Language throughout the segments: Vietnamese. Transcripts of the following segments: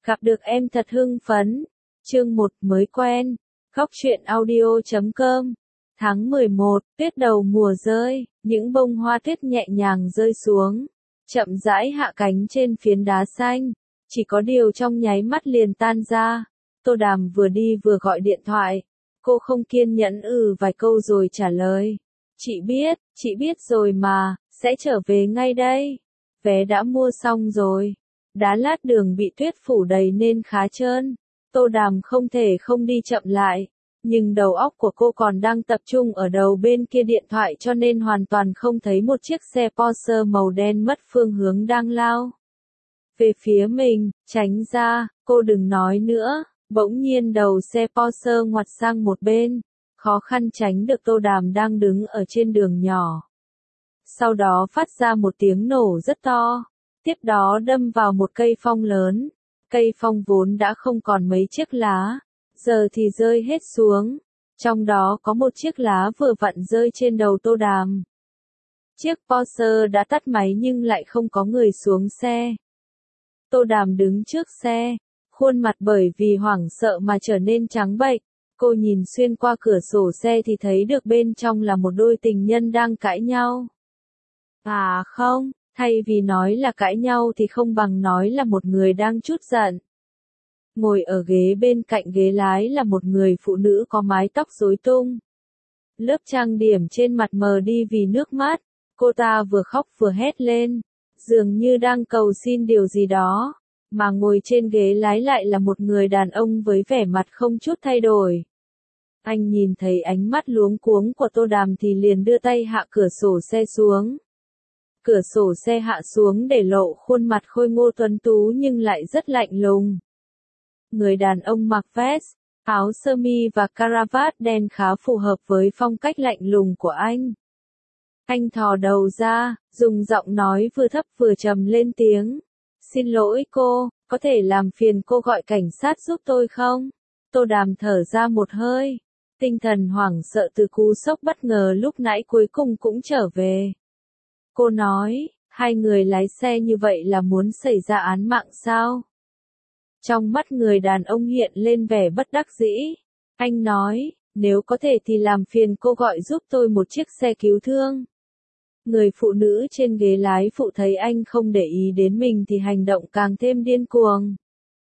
Gặp được em thật hưng phấn. Chương 1 mới quen. Góc truyện audio.com. Tháng 11, tuyết đầu mùa rơi, những bông hoa tuyết nhẹ nhàng rơi xuống, chậm rãi hạ cánh trên phiến đá xanh, chỉ có điều trong nháy mắt liền tan ra. Tô Đàm vừa đi vừa gọi điện thoại, cô không kiên nhẫn vài câu rồi trả lời. Chị biết rồi mà, sẽ trở về ngay đây. Vé đã mua xong rồi. Đá lát đường bị tuyết phủ đầy nên khá trơn. Tô Đàm không thể không đi chậm lại, nhưng đầu óc của cô còn đang tập trung ở đầu bên kia điện thoại cho nên hoàn toàn không thấy một chiếc xe Porsche màu đen mất phương hướng đang lao về phía mình. Tránh ra, cô đừng nói nữa. Bỗng nhiên đầu xe Porsche ngoặt sang một bên, khó khăn tránh được Tô Đàm đang đứng ở trên đường nhỏ. Sau đó phát ra một tiếng nổ rất to, tiếp đó đâm vào một cây phong lớn. Cây phong vốn đã không còn mấy chiếc lá, giờ thì rơi hết xuống, trong đó có một chiếc lá vừa vặn rơi trên đầu Tô Đàm. Chiếc Porsche đã tắt máy nhưng lại không có người xuống xe. Tô Đàm đứng trước xe, khuôn mặt bởi vì hoảng sợ mà trở nên trắng bệch. Cô nhìn xuyên qua cửa sổ xe thì thấy được bên trong là một đôi tình nhân đang cãi nhau. À không, thay vì nói là cãi nhau thì không bằng nói là một người đang trút giận. Ngồi ở ghế bên cạnh ghế lái là một người phụ nữ có mái tóc rối tung. Lớp trang điểm trên mặt mờ đi vì nước mắt, cô ta vừa khóc vừa hét lên, dường như đang cầu xin điều gì đó. Mà ngồi trên ghế lái lại là một người đàn ông với vẻ mặt không chút thay đổi. Anh nhìn thấy ánh mắt luống cuống của Tô Đàm thì liền đưa tay hạ cửa sổ xe xuống. Cửa sổ xe hạ xuống để lộ khuôn mặt khôi ngô tuấn tú nhưng lại rất lạnh lùng. Người đàn ông mặc vest, áo sơ mi và caravat đen khá phù hợp với phong cách lạnh lùng của anh. Anh thò đầu ra, dùng giọng nói vừa thấp vừa trầm lên tiếng. Xin lỗi cô, có thể làm phiền cô gọi cảnh sát giúp tôi không? Tô Đàm thở ra một hơi. Tinh thần hoảng sợ từ cú sốc bất ngờ lúc nãy cuối cùng cũng trở về. Cô nói, hai người lái xe như vậy là muốn xảy ra án mạng sao? Trong mắt người đàn ông hiện lên vẻ bất đắc dĩ. Anh nói, nếu có thể thì làm phiền cô gọi giúp tôi một chiếc xe cứu thương. Người phụ nữ trên ghế lái phụ thấy anh không để ý đến mình thì hành động càng thêm điên cuồng.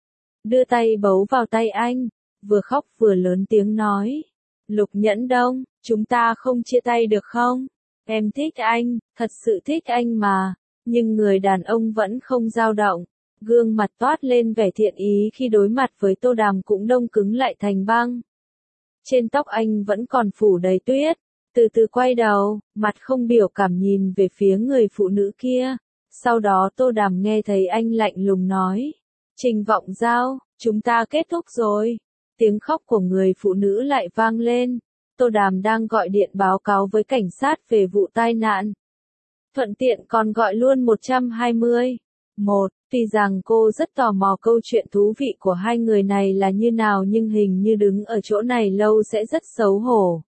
Đưa tay bấu vào tay anh, vừa khóc vừa lớn tiếng nói. Lục Nhẫn Đông, chúng ta không chia tay được không? Em thích anh, thật sự thích anh mà. Nhưng người đàn ông vẫn không dao động. Gương mặt toát lên vẻ thiện ý khi đối mặt với Tô Đàm cũng đông cứng lại thành băng. Trên tóc anh vẫn còn phủ đầy tuyết. Từ từ quay đầu, mặt không biểu cảm nhìn về phía người phụ nữ kia. Sau đó Tô Đàm nghe thấy anh lạnh lùng nói. Trình Vọng Giao, chúng ta kết thúc rồi. Tiếng khóc của người phụ nữ lại vang lên. Tô Đàm đang gọi điện báo cáo với cảnh sát về vụ tai nạn. Thuận tiện còn gọi luôn 120. Tuy rằng cô rất tò mò câu chuyện thú vị của hai người này là như nào nhưng hình như đứng ở chỗ này lâu sẽ rất xấu hổ.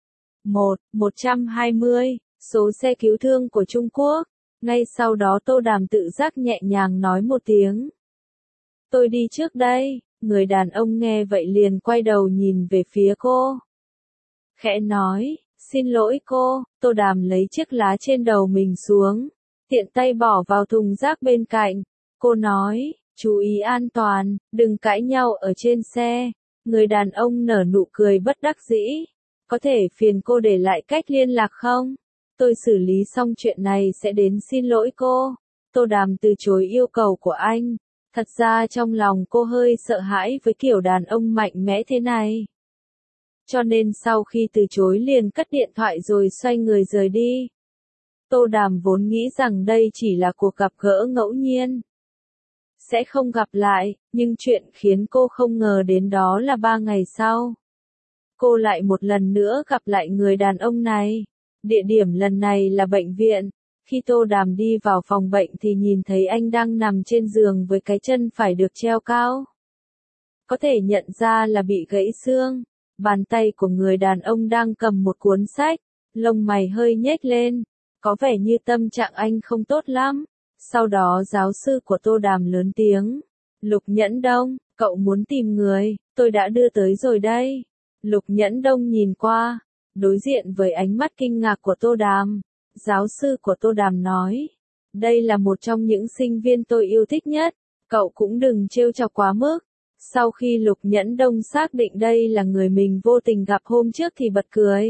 120, số xe cứu thương của Trung Quốc. Ngay sau đó Tô Đàm tự giác nhẹ nhàng nói một tiếng. Tôi đi trước đây. Người đàn ông nghe vậy liền quay đầu nhìn về phía cô. Khẽ nói, xin lỗi cô. Tô Đàm lấy chiếc lá trên đầu mình xuống, tiện tay bỏ vào thùng rác bên cạnh. Cô nói, chú ý an toàn, đừng cãi nhau ở trên xe. Người đàn ông nở nụ cười bất đắc dĩ. Có thể phiền cô để lại cách liên lạc không? Tôi xử lý xong chuyện này sẽ đến xin lỗi cô. Tô Đàm từ chối yêu cầu của anh. Thật ra trong lòng cô hơi sợ hãi với kiểu đàn ông mạnh mẽ thế này. Cho nên sau khi từ chối liền cất điện thoại rồi xoay người rời đi. Tô Đàm vốn nghĩ rằng đây chỉ là cuộc gặp gỡ ngẫu nhiên. Sẽ không gặp lại, nhưng chuyện khiến cô không ngờ đến đó là 3 ngày sau. Cô lại một lần nữa gặp lại người đàn ông này. Địa điểm lần này là bệnh viện. Khi Tô Đàm đi vào phòng bệnh thì nhìn thấy anh đang nằm trên giường với cái chân phải được treo cao. Có thể nhận ra là bị gãy xương. Bàn tay của người đàn ông đang cầm một cuốn sách. Lông mày hơi nhếch lên. Có vẻ như tâm trạng anh không tốt lắm. Sau đó giáo sư của Tô Đàm lớn tiếng. Lục Nhẫn Đông, cậu muốn tìm người, tôi đã đưa tới rồi đây. Lục Nhẫn Đông nhìn qua, đối diện với ánh mắt kinh ngạc của Tô Đàm. Giáo sư của Tô Đàm nói, đây là một trong những sinh viên tôi yêu thích nhất, cậu cũng đừng trêu chọc quá mức. Sau khi Lục Nhẫn Đông xác định đây là người mình vô tình gặp hôm trước thì bật cười.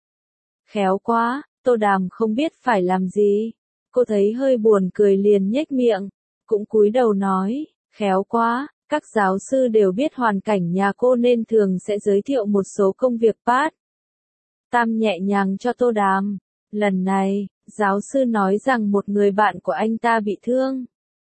Khéo quá, Tô Đàm không biết phải làm gì. Cô thấy hơi buồn cười liền nhếch miệng, cũng cúi đầu nói, khéo quá, các giáo sư đều biết hoàn cảnh nhà cô nên thường sẽ giới thiệu một số công việc part time nhẹ nhàng cho Tô Đàm. Lần này, giáo sư nói rằng một người bạn của anh ta bị thương.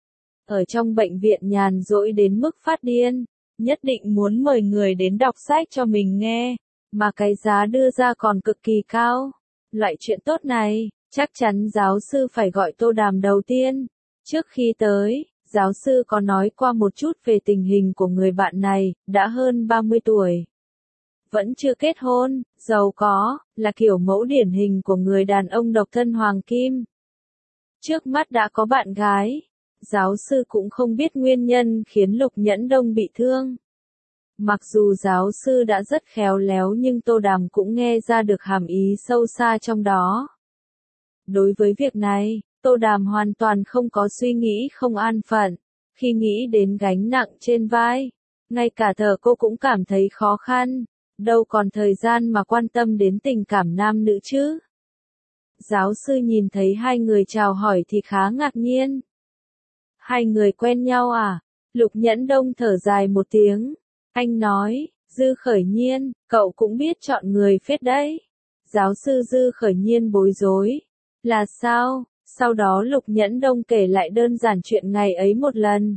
Ở trong bệnh viện nhàn rỗi đến mức phát điên, nhất định muốn mời người đến đọc sách cho mình nghe, mà cái giá đưa ra còn cực kỳ cao. Loại chuyện tốt này, chắc chắn giáo sư phải gọi Tô Đàm đầu tiên. Trước khi tới, giáo sư có nói qua một chút về tình hình của người bạn này, đã hơn 30 tuổi. Vẫn chưa kết hôn, giàu có, là kiểu mẫu điển hình của người đàn ông độc thân hoàng kim. Trước mắt đã có bạn gái. Giáo sư cũng không biết nguyên nhân khiến Lục Nhẫn Đông bị thương. Mặc dù giáo sư đã rất khéo léo nhưng Tô Đàm cũng nghe ra được hàm ý sâu xa trong đó. Đối với việc này, Tô Đàm hoàn toàn không có suy nghĩ không an phận. Khi nghĩ đến gánh nặng trên vai, ngay cả thở cô cũng cảm thấy khó khăn. Đâu còn thời gian mà quan tâm đến tình cảm nam nữ chứ. Giáo sư nhìn thấy hai người chào hỏi thì khá ngạc nhiên. Hai người quen nhau à? Lục Nhẫn Đông thở dài một tiếng. Anh nói, Dư Khởi Nhiên, cậu cũng biết chọn người phết đấy. Giáo sư Dư Khởi Nhiên bối rối. Là sao? Sau đó Lục Nhẫn Đông kể lại đơn giản chuyện ngày ấy một lần.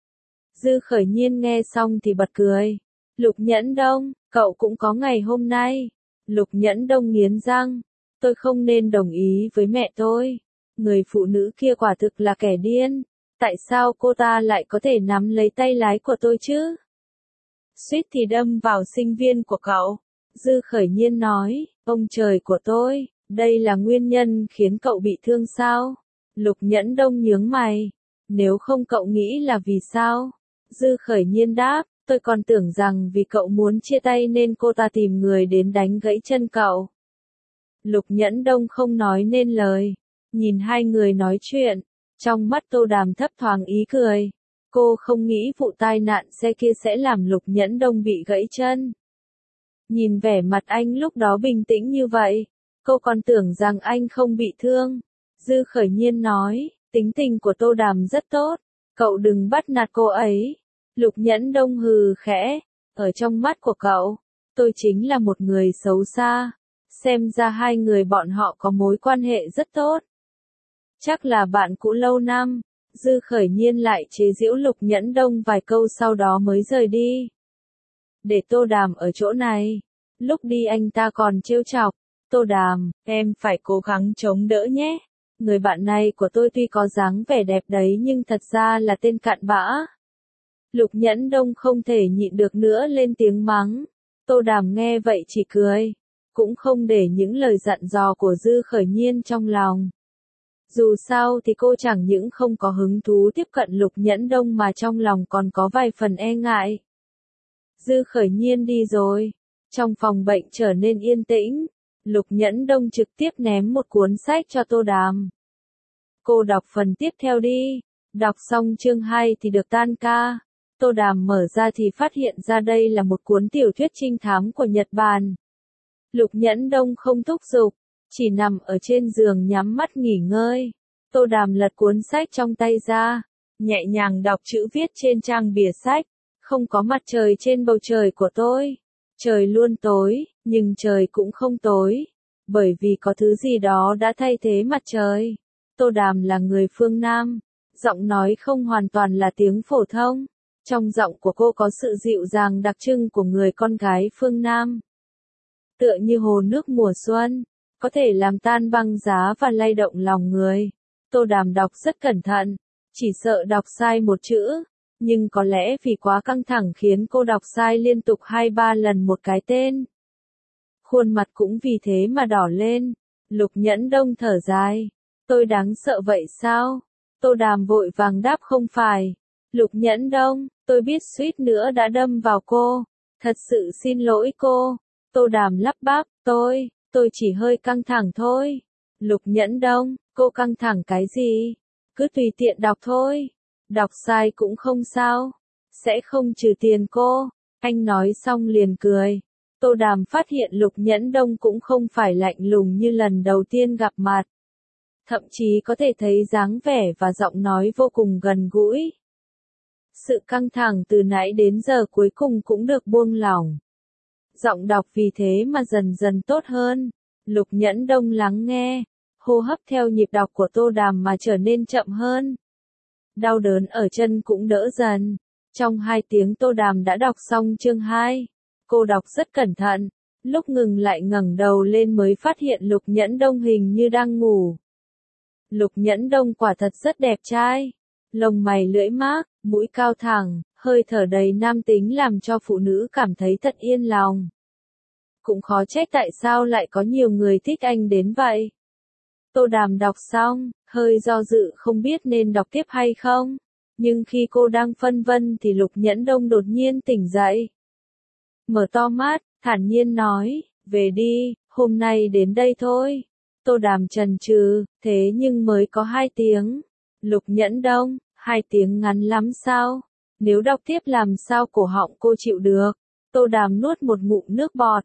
Dư Khởi Nhiên nghe xong thì bật cười. Lục Nhẫn Đông, cậu cũng có ngày hôm nay. Lục Nhẫn Đông nghiến răng. Tôi không nên đồng ý với mẹ tôi. Người phụ nữ kia quả thực là kẻ điên. Tại sao cô ta lại có thể nắm lấy tay lái của tôi chứ? Suýt thì đâm vào sinh viên của cậu. Dư Khởi Nhiên nói, ông trời của tôi, đây là nguyên nhân khiến cậu bị thương sao? Lục Nhẫn Đông nhướng mày. Nếu không cậu nghĩ là vì sao? Dư Khởi Nhiên đáp, tôi còn tưởng rằng vì cậu muốn chia tay nên cô ta tìm người đến đánh gãy chân cậu. Lục Nhẫn Đông không nói nên lời. Nhìn hai người nói chuyện. Trong mắt Tô Đàm thấp thoáng ý cười. Cô không nghĩ vụ tai nạn xe kia sẽ làm Lục Nhẫn Đông bị gãy chân. Nhìn vẻ mặt anh lúc đó bình tĩnh như vậy, cô còn tưởng rằng anh không bị thương. Dư Khởi Nhiên nói, tính tình của Tô Đàm rất tốt, cậu đừng bắt nạt cô ấy. Lục Nhẫn Đông hừ khẽ, ở trong mắt của cậu, tôi chính là một người xấu xa. Xem ra hai người bọn họ có mối quan hệ rất tốt. Chắc là bạn cũ lâu năm. Dư Khởi Nhiên lại chế giễu Lục Nhẫn Đông vài câu sau đó mới rời đi. Để Tô Đàm ở chỗ này. Lúc đi anh ta còn trêu chọc. Tô Đàm, em phải cố gắng chống đỡ nhé. Người bạn này của tôi tuy có dáng vẻ đẹp đấy nhưng thật ra là tên cặn bã. Lục Nhẫn Đông không thể nhịn được nữa lên tiếng mắng. Tô Đàm nghe vậy chỉ cười. Cũng không để những lời dặn dò của Dư Khởi Nhiên trong lòng. Dù sao thì cô chẳng những không có hứng thú tiếp cận Lục Nhẫn Đông mà trong lòng còn có vài phần e ngại. Dư Khởi Nhiên đi rồi. Trong phòng bệnh trở nên yên tĩnh. Lục Nhẫn Đông trực tiếp ném một cuốn sách cho Tô Đàm. Cô đọc phần tiếp theo đi. Đọc xong chương 2 thì được tan ca. Tô Đàm mở ra thì phát hiện ra đây là một cuốn tiểu thuyết trinh thám của Nhật Bản. Lục Nhẫn Đông không thúc giục, chỉ nằm ở trên giường nhắm mắt nghỉ ngơi. Tô Đàm lật cuốn sách trong tay ra, nhẹ nhàng đọc chữ viết trên trang bìa sách. Không có mặt trời trên bầu trời của tôi. Trời luôn tối, nhưng trời cũng không tối. Bởi vì có thứ gì đó đã thay thế mặt trời. Tô Đàm là người phương Nam. Giọng nói không hoàn toàn là tiếng phổ thông. Trong giọng của cô có sự dịu dàng đặc trưng của người con gái phương Nam. Tựa như hồ nước mùa xuân, có thể làm tan băng giá và lay động lòng người. Tô Đàm đọc rất cẩn thận, chỉ sợ đọc sai một chữ, nhưng có lẽ vì quá căng thẳng khiến cô đọc sai liên tục 2-3 lần một cái tên. Khuôn mặt cũng vì thế mà đỏ lên. Lục Nhẫn Đông thở dài. Tôi đáng sợ vậy sao? Tô Đàm vội vàng đáp không phải. Lục Nhẫn Đông, tôi biết suýt nữa đã đâm vào cô. Thật sự xin lỗi cô. Tô Đàm lắp bắp, tôi chỉ hơi căng thẳng thôi. Lục Nhẫn Đông, cô căng thẳng cái gì? Cứ tùy tiện đọc thôi. Đọc sai cũng không sao. Sẽ không trừ tiền cô. Anh nói xong liền cười. Tô Đàm phát hiện Lục Nhẫn Đông cũng không phải lạnh lùng như lần đầu tiên gặp mặt. Thậm chí có thể thấy dáng vẻ và giọng nói vô cùng gần gũi. Sự căng thẳng từ nãy đến giờ cuối cùng cũng được buông lỏng. Giọng đọc vì thế mà dần dần tốt hơn. Lục Nhẫn Đông lắng nghe, hô hấp theo nhịp đọc của Tô Đàm mà trở nên chậm hơn. Đau đớn ở chân cũng đỡ dần. Trong 2 tiếng Tô Đàm đã đọc xong chương 2. Cô đọc rất cẩn thận, lúc ngừng lại ngẩng đầu lên mới phát hiện Lục Nhẫn Đông hình như đang ngủ. Lục Nhẫn Đông quả thật rất đẹp trai. Lông mày lưỡi mác, mũi cao thẳng, hơi thở đầy nam tính làm cho phụ nữ cảm thấy thật yên lòng. Cũng khó trách tại sao lại có nhiều người thích anh đến vậy. Tô Đàm đọc xong, hơi do dự không biết nên đọc tiếp hay không. Nhưng khi cô đang phân vân thì Lục Nhẫn Đông đột nhiên tỉnh dậy. Mở to mắt, thản nhiên nói, về đi, hôm nay đến đây thôi. Tô Đàm chần chừ, thế nhưng mới có 2 tiếng. Lục Nhẫn Đông, 2 tiếng ngắn lắm sao? Nếu đọc tiếp làm sao cổ họng cô chịu được? Tô Đàm nuốt một ngụm nước bọt.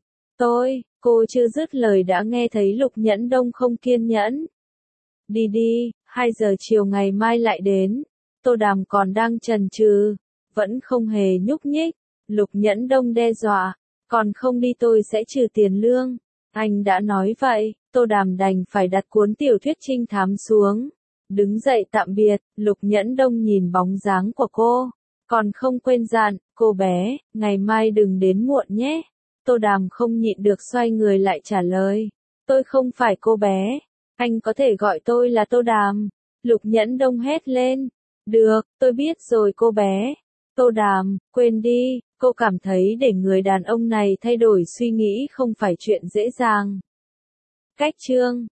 Cô chưa dứt lời đã nghe thấy Lục Nhẫn Đông không kiên nhẫn. Đi đi, 2 giờ chiều ngày mai lại đến. Tô Đàm còn đang chần chừ, vẫn không hề nhúc nhích. Lục Nhẫn Đông đe dọa, còn không đi tôi sẽ trừ tiền lương. Anh đã nói vậy, Tô Đàm đành phải đặt cuốn tiểu thuyết trinh thám xuống. Đứng dậy tạm biệt, Lục Nhẫn Đông nhìn bóng dáng của cô. Còn không quên dặn, cô bé, ngày mai đừng đến muộn nhé. Tô Đàm không nhịn được xoay người lại trả lời. Tôi không phải cô bé. Anh có thể gọi tôi là Tô Đàm. Lục Nhẫn Đông hét lên. Được, tôi biết rồi cô bé. Tô Đàm, quên đi, cô cảm thấy để người đàn ông này thay đổi suy nghĩ không phải chuyện dễ dàng. Cách chương